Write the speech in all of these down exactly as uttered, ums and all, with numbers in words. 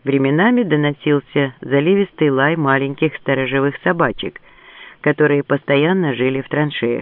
Временами доносился заливистый лай маленьких сторожевых собачек, которые постоянно жили в траншеях.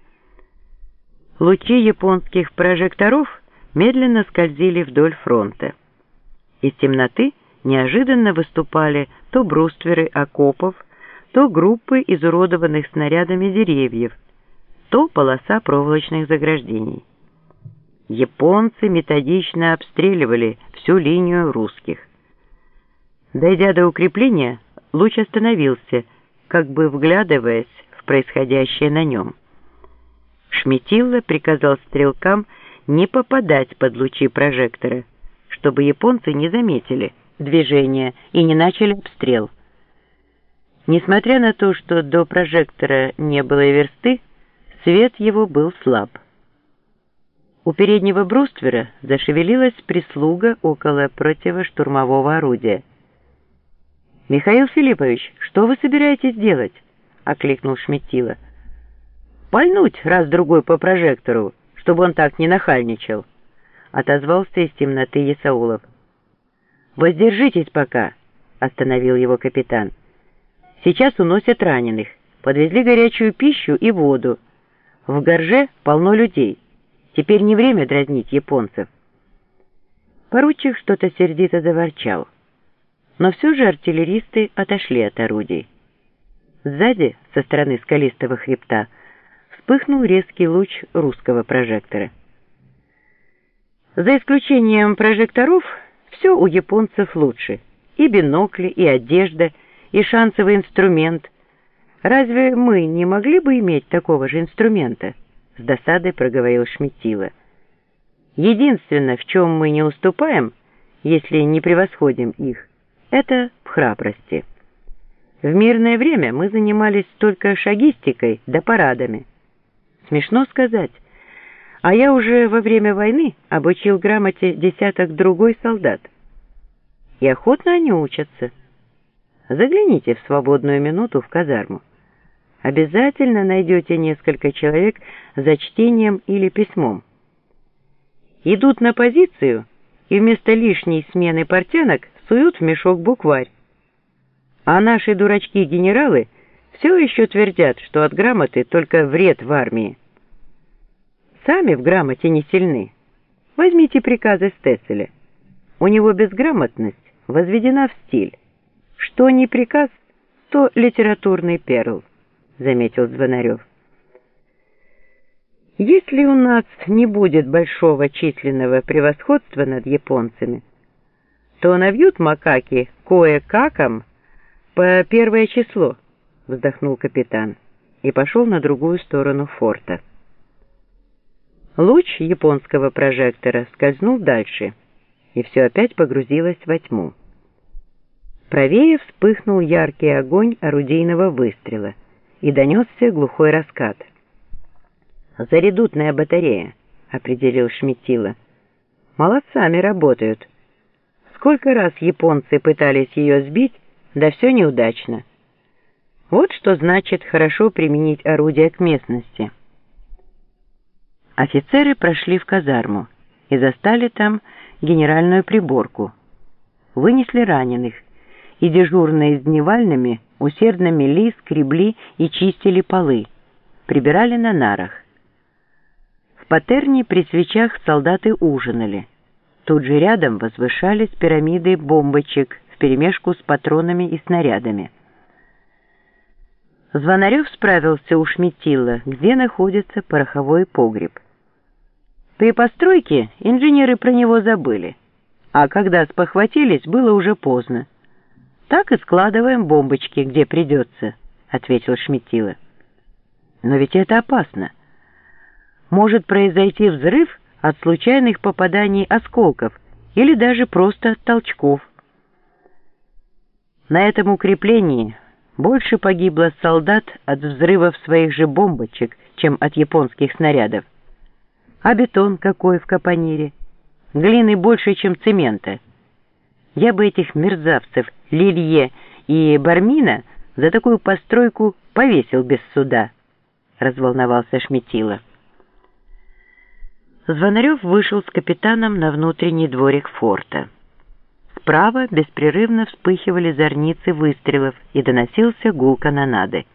Лучи японских прожекторов медленно скользили вдоль фронта. Из темноты неожиданно выступали то брустверы окопов, то группы изуродованных снарядами деревьев, то полоса проволочных заграждений. Японцы методично обстреливали всю линию русских. Дойдя до укрепления, луч остановился, как бы вглядываясь в происходящее на нем. Шметилла приказал стрелкам не попадать под лучи прожектора, чтобы японцы не заметили движения и не начали обстрел. Несмотря на то, что до прожектора не было и версты, свет его был слаб. У переднего бруствера зашевелилась прислуга около противоштурмового орудия. «Михаил Филиппович, что вы собираетесь делать?» — окликнул Шметилла. «Пальнуть раз-другой по прожектору, чтобы он так не нахальничал», — отозвался из темноты Исаулов. «Воздержитесь пока», — остановил его капитан. «Сейчас уносят раненых, подвезли горячую пищу и воду. В Горже полно людей. Теперь не время дразнить японцев». Поручик что-то сердито заворчал. Но все же артиллеристы отошли от орудий. Сзади, со стороны скалистого хребта, вспыхнул резкий луч русского прожектора. За исключением прожекторов, все у японцев лучше. И бинокли, и одежда, и шансовый инструмент. Разве мы не могли бы иметь такого же инструмента? С досадой проговорил Шметилла. Единственное, в чем мы не уступаем, если не превосходим их, это в храбрости. В мирное время мы занимались только шагистикой да парадами. Смешно сказать, а я уже во время войны обучил грамоте десяток другой солдат. И охотно они учатся. Загляните в свободную минуту в казарму. Обязательно найдете несколько человек за чтением или письмом. Идут на позицию и вместо лишней смены портянок суют в мешок букварь. А наши дурачки-генералы все еще твердят, что от грамоты только вред в армии. Сами в грамоте не сильны. Возьмите приказы Стецеля. У него безграмотность возведена в стиль. Что не приказ, то литературный перл, заметил Звонарев. Если у нас не будет большого численного превосходства над японцами, то навьют макаки кое-каком по первое число, вздохнул капитан и пошел на другую сторону форта. Луч японского прожектора скользнул дальше, и все опять погрузилось во тьму. Правее вспыхнул яркий огонь орудийного выстрела, и донесся глухой раскат. «Заредутная батарея», — определил Шметилла. «Молодцами работают. Сколько раз японцы пытались ее сбить, да все неудачно. Вот что значит хорошо применить орудие к местности». Офицеры прошли в казарму и застали там генеральную приборку. Вынесли раненых, и дежурные с дневальными усердно мели, скребли и чистили полы, прибирали на нарах. В патерне при свечах солдаты ужинали. Тут же рядом возвышались пирамиды бомбочек вперемешку с патронами и снарядами. Звонарев справился у Шметилла, где находится пороховой погреб. При постройке инженеры про него забыли, а когда спохватились, было уже поздно. «Так и складываем бомбочки, где придется», — ответил Шметилла. «Но ведь это опасно. Может произойти взрыв от случайных попаданий осколков или даже просто от толчков. На этом укреплении больше погибло солдат от взрывов своих же бомбочек, чем от японских снарядов. А бетон какой в Капонире? Глины больше, чем цемента. Я бы этих мерзавцев Лилье и Бармина за такую постройку повесил без суда», — разволновался Шметилла. Звонарев вышел с капитаном на внутренний дворик форта. Справа беспрерывно вспыхивали зорницы выстрелов и доносился гул канонады.